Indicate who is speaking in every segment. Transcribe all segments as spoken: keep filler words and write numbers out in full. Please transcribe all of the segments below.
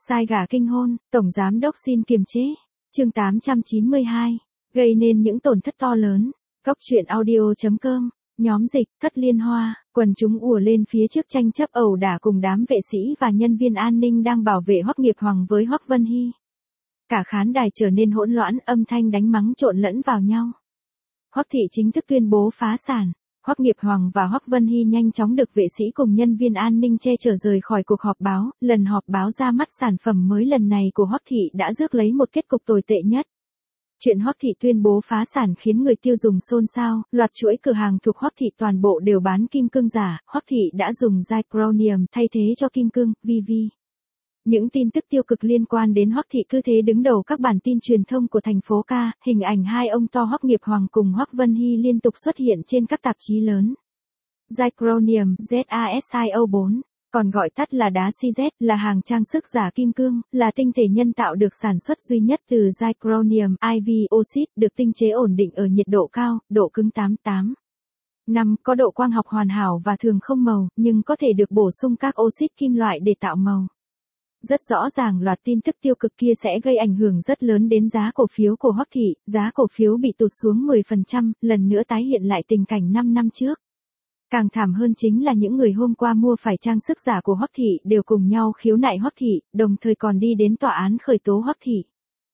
Speaker 1: Sai gà kinh hôn, Tổng Giám đốc xin kiềm chế. Chương tám trăm chín mươi hai. Gây nên những tổn thất to lớn. Cốc truyện audio chấm com. Nhóm dịch, Thất Liên Hoa, quần chúng ùa lên phía trước tranh chấp ẩu đả cùng đám vệ sĩ và nhân viên an ninh đang bảo vệ Hoắc Nghiệp Hoàng với Hoắc Vân Hy. Cả khán đài trở nên hỗn loạn, âm thanh đánh mắng trộn lẫn vào nhau. Hoắc thị chính thức tuyên bố phá sản. Hoắc Nghiệp Hoàng và Hoắc Vân Hy nhanh chóng được vệ sĩ cùng nhân viên an ninh che chở rời khỏi cuộc họp báo. Lần họp báo ra mắt sản phẩm mới lần này của Hoắc thị đã rước lấy một kết cục tồi tệ nhất. Chuyện Hoắc thị tuyên bố phá sản khiến người tiêu dùng xôn xao, loạt chuỗi cửa hàng thuộc Hoắc thị toàn bộ đều bán kim cương giả. Hoắc thị đã dùng zirconium thay thế cho kim cương, vê vê. Những tin tức tiêu cực liên quan đến Hoắc thị cứ thế đứng đầu các bản tin truyền thông của thành phố ca, hình ảnh hai ông to Hoắc Nghiệp Hoàng cùng Hoắc Vân Hy liên tục xuất hiện trên các tạp chí lớn. Zirconium, ZASIO bốn, còn gọi tắt là đá xê dét, là hàng trang sức giả kim cương, là tinh thể nhân tạo được sản xuất duy nhất từ zirconium i vê oxide, được tinh chế ổn định ở nhiệt độ cao, độ cứng tám mươi tám. năm, có độ quang học hoàn hảo và thường không màu, nhưng có thể được bổ sung các oxit kim loại để tạo màu. Rất rõ ràng loạt tin tức tiêu cực kia sẽ gây ảnh hưởng rất lớn đến giá cổ phiếu của Hoắc thị, giá cổ phiếu bị tụt xuống mười phần trăm, lần nữa tái hiện lại tình cảnh năm năm trước. Càng thảm hơn chính là những người hôm qua mua phải trang sức giả của Hoắc thị đều cùng nhau khiếu nại Hoắc thị, đồng thời còn đi đến tòa án khởi tố Hoắc thị.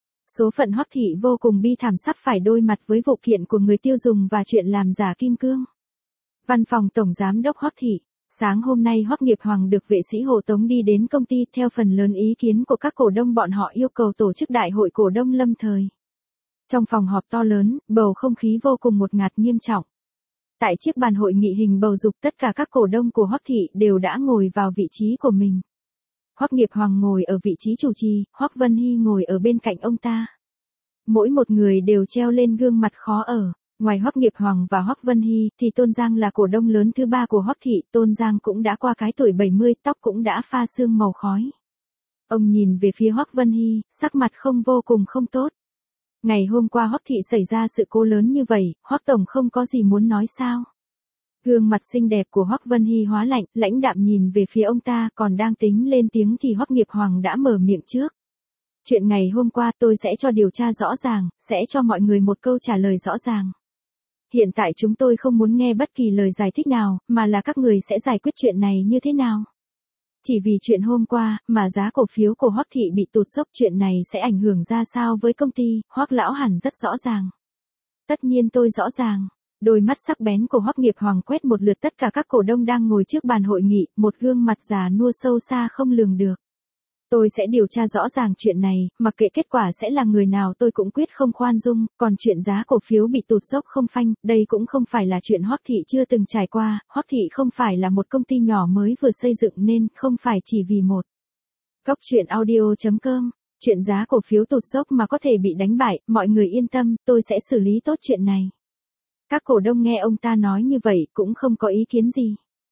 Speaker 1: Số phận Hoắc thị vô cùng bi thảm, sắp phải đối mặt với vụ kiện của người tiêu dùng và chuyện làm giả kim cương. Văn phòng Tổng Giám đốc Hoắc thị. Sáng hôm nay Hoắc Nghiệp Hoàng được vệ sĩ hộ tống đi đến công ty, theo phần lớn ý kiến của các cổ đông bọn họ yêu cầu tổ chức đại hội cổ đông lâm thời. Trong phòng họp to lớn, bầu không khí vô cùng ngột ngạt nghiêm trọng. Tại chiếc bàn hội nghị hình bầu dục, tất cả các cổ đông của Hoắc thị đều đã ngồi vào vị trí của mình. Hoắc Nghiệp Hoàng ngồi ở vị trí chủ trì, Hoắc Vân Hy ngồi ở bên cạnh ông ta. Mỗi một người đều treo lên gương mặt khó ở. Ngoài Hoắc Nghiệp Hoàng và Hoắc Vân Hy, thì Tôn Giang là cổ đông lớn thứ ba của Hoắc thị. Tôn Giang cũng đã qua cái tuổi bảy mươi, tóc cũng đã pha sương màu khói. Ông nhìn về phía Hoắc Vân Hy, sắc mặt không vô cùng không tốt. Ngày hôm qua Hoắc thị xảy ra sự cố lớn như vậy, Hoắc tổng không có gì muốn nói sao? Gương mặt xinh đẹp của Hoắc Vân Hy hóa lạnh, lãnh đạm nhìn về phía ông ta, còn đang tính lên tiếng thì Hoắc Nghiệp Hoàng đã mở miệng trước. Chuyện ngày hôm qua tôi sẽ cho điều tra rõ ràng, sẽ cho mọi người một câu trả lời rõ ràng. Hiện tại chúng tôi không muốn nghe bất kỳ lời giải thích nào, mà là các người sẽ giải quyết chuyện này như thế nào. Chỉ vì chuyện hôm qua, mà giá cổ phiếu của Hoắc thị bị tụt dốc, chuyện này sẽ ảnh hưởng ra sao với công ty, Hoắc lão hẳn rất rõ ràng. Tất nhiên tôi rõ ràng. Đôi mắt sắc bén của Hoắc Nghiệp Hoàng quét một lượt tất cả các cổ đông đang ngồi trước bàn hội nghị, một gương mặt già nua sâu xa không lường được. Tôi sẽ điều tra rõ ràng chuyện này, mặc kệ kết quả sẽ là người nào tôi cũng quyết không khoan dung, còn chuyện giá cổ phiếu bị tụt dốc không phanh, đây cũng không phải là chuyện Hoắc thị chưa từng trải qua, Hoắc thị không phải là một công ty nhỏ mới vừa xây dựng nên không phải chỉ vì một. Cốc truyện audio chấm com, chuyện giá cổ phiếu tụt dốc mà có thể bị đánh bại, mọi người yên tâm, tôi sẽ xử lý tốt chuyện này. Các cổ đông nghe ông ta nói như vậy cũng không có ý kiến gì.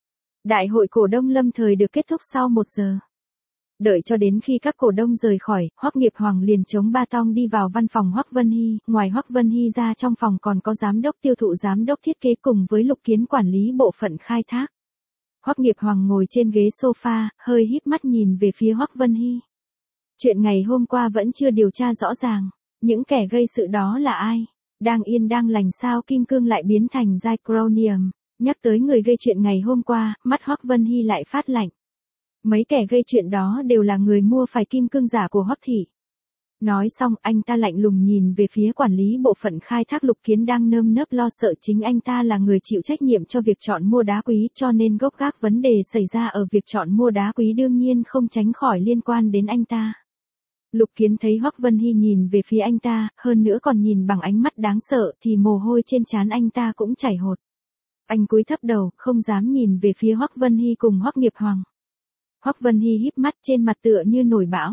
Speaker 1: Đại hội cổ đông lâm thời được kết thúc sau một giờ. Đợi cho đến khi các cổ đông rời khỏi, Hoắc Nghiệp Hoàng liền chống ba tong đi vào văn phòng Hoắc Vân Hy, ngoài Hoắc Vân Hy ra trong phòng còn có giám đốc tiêu thụ, giám đốc thiết kế cùng với Lục Kiến quản lý bộ phận khai thác. Hoắc Nghiệp Hoàng ngồi trên ghế sofa, hơi híp mắt nhìn về phía Hoắc Vân Hy. Chuyện ngày hôm qua vẫn chưa điều tra rõ ràng, những kẻ gây sự đó là ai? Đang yên đang lành sao kim cương lại biến thành zirconium? Nhắc tới người gây chuyện ngày hôm qua, mắt Hoắc Vân Hy lại phát lạnh. Mấy kẻ gây chuyện đó đều là người mua phải kim cương giả của Hoắc thị. Nói xong, anh ta lạnh lùng nhìn về phía quản lý bộ phận khai thác Lục Kiến đang nơm nớp lo sợ, chính anh ta là người chịu trách nhiệm cho việc chọn mua đá quý, cho nên gốc gác vấn đề xảy ra ở việc chọn mua đá quý đương nhiên không tránh khỏi liên quan đến anh ta. Lục Kiến thấy Hoắc Vân Hy nhìn về phía anh ta, hơn nữa còn nhìn bằng ánh mắt đáng sợ, thì mồ hôi trên trán anh ta cũng chảy hột. Anh cúi thấp đầu, không dám nhìn về phía Hoắc Vân Hy cùng Hoắc Nghiệp Hoàng. Hoắc Vân Hy híp mắt, trên mặt tựa như nổi bão.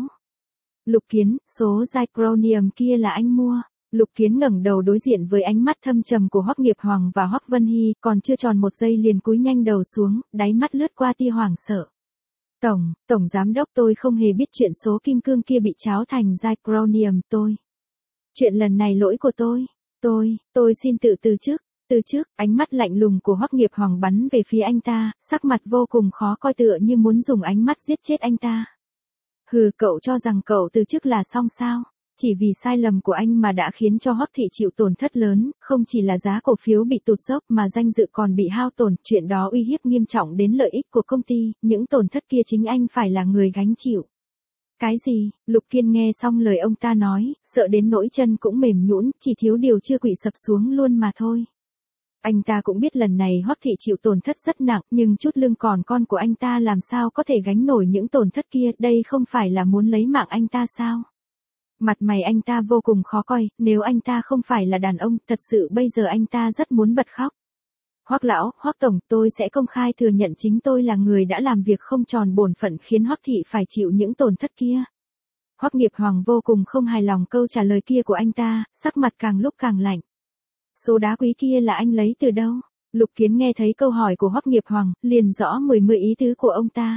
Speaker 1: Lục Kiến, số zirconium kia là anh mua. Lục Kiến ngẩng đầu đối diện với ánh mắt thâm trầm của Hoắc Nghiệp Hoàng và Hoắc Vân Hy, còn chưa tròn một giây liền cúi nhanh đầu xuống, đáy mắt lướt qua tia hoảng sợ. Tổng, Tổng Giám đốc, tôi không hề biết chuyện số kim cương kia bị tráo thành zirconium, tôi. Chuyện lần này lỗi của tôi, tôi, tôi xin tự từ chức. Từ trước, ánh mắt lạnh lùng của Hoắc Nghiệp Hoàng bắn về phía anh ta, sắc mặt vô cùng khó coi tựa như muốn dùng ánh mắt giết chết anh ta. Hừ, cậu cho rằng cậu từ chức là xong sao? Chỉ vì sai lầm của anh mà đã khiến cho Hoắc thị chịu tổn thất lớn, không chỉ là giá cổ phiếu bị tụt dốc mà danh dự còn bị hao tổn, chuyện đó uy hiếp nghiêm trọng đến lợi ích của công ty, những tổn thất kia chính anh phải là người gánh chịu. Cái gì? Lục Kiên nghe xong lời ông ta nói, sợ đến nỗi chân cũng mềm nhũn, chỉ thiếu điều chưa quỵ sập xuống luôn mà thôi. Anh ta cũng biết lần này Hoắc thị chịu tổn thất rất nặng, nhưng chút lưng còn con của anh ta làm sao có thể gánh nổi những tổn thất kia, đây không phải là muốn lấy mạng anh ta sao? Mặt mày anh ta vô cùng khó coi, nếu anh ta không phải là đàn ông, thật sự bây giờ anh ta rất muốn bật khóc. Hoắc lão, Hoắc tổng, tôi sẽ công khai thừa nhận chính tôi là người đã làm việc không tròn bổn phận khiến Hoắc thị phải chịu những tổn thất kia. Hoắc Nghiệp Hoàng vô cùng không hài lòng câu trả lời kia của anh ta, sắc mặt càng lúc càng lạnh. Số đá quý kia là anh lấy từ đâu? Lục Kiến nghe thấy câu hỏi của Hoắc Nghiệp Hoàng, liền rõ mười mươi ý tứ của ông ta.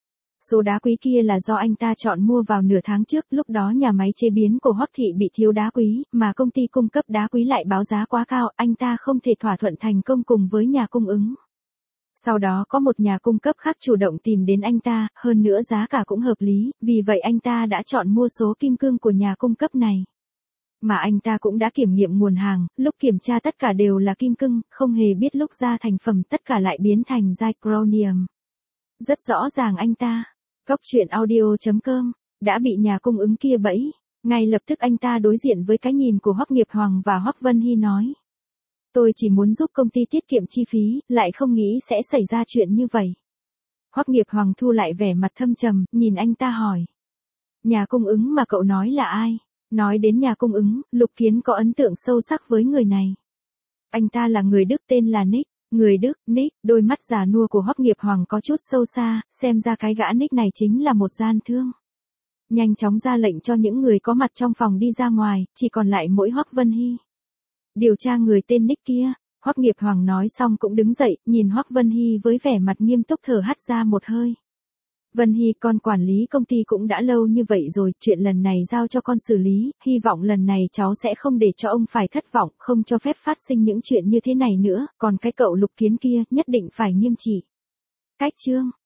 Speaker 1: Số đá quý kia là do anh ta chọn mua vào nửa tháng trước, lúc đó nhà máy chế biến của Hoắc thị bị thiếu đá quý, mà công ty cung cấp đá quý lại báo giá quá cao, anh ta không thể thỏa thuận thành công cùng với nhà cung ứng. Sau đó có một nhà cung cấp khác chủ động tìm đến anh ta, hơn nữa giá cả cũng hợp lý, vì vậy anh ta đã chọn mua số kim cương của nhà cung cấp này. Mà anh ta cũng đã kiểm nghiệm nguồn hàng, lúc kiểm tra tất cả đều là kim cương, không hề biết lúc ra thành phẩm tất cả lại biến thành zirconium. Rất rõ ràng anh ta, Cóc truyện audio chấm com, đã bị nhà cung ứng kia bẫy. Ngay lập tức anh ta đối diện với cái nhìn của Hoắc Nghiệp Hoàng và Hoắc Vân Hy nói. Tôi chỉ muốn giúp công ty tiết kiệm chi phí, lại không nghĩ sẽ xảy ra chuyện như vậy. Hoắc Nghiệp Hoàng thu lại vẻ mặt thâm trầm, nhìn anh ta hỏi. Nhà cung ứng mà cậu nói là ai? Nói đến nhà cung ứng, Lục Kiến có ấn tượng sâu sắc với người này. Anh ta là người Đức tên là Nick. Người Đức, Nick, đôi mắt già nua của Hoắc Nghiệp Hoàng có chút sâu xa, xem ra cái gã Nick này chính là một gian thương. Nhanh chóng ra lệnh cho những người có mặt trong phòng đi ra ngoài, chỉ còn lại mỗi Hoắc Vân Hy. Điều tra người tên Nick kia, Hoắc Nghiệp Hoàng nói xong cũng đứng dậy, nhìn Hoắc Vân Hy với vẻ mặt nghiêm túc thở hắt ra một hơi. Vân Hy, con quản lý công ty cũng đã lâu như vậy rồi, chuyện lần này giao cho con xử lý, hy vọng lần này cháu sẽ không để cho ông phải thất vọng, không cho phép phát sinh những chuyện như thế này nữa, còn cái cậu Lục Kiến kia, nhất định phải nghiêm trị. Cách chương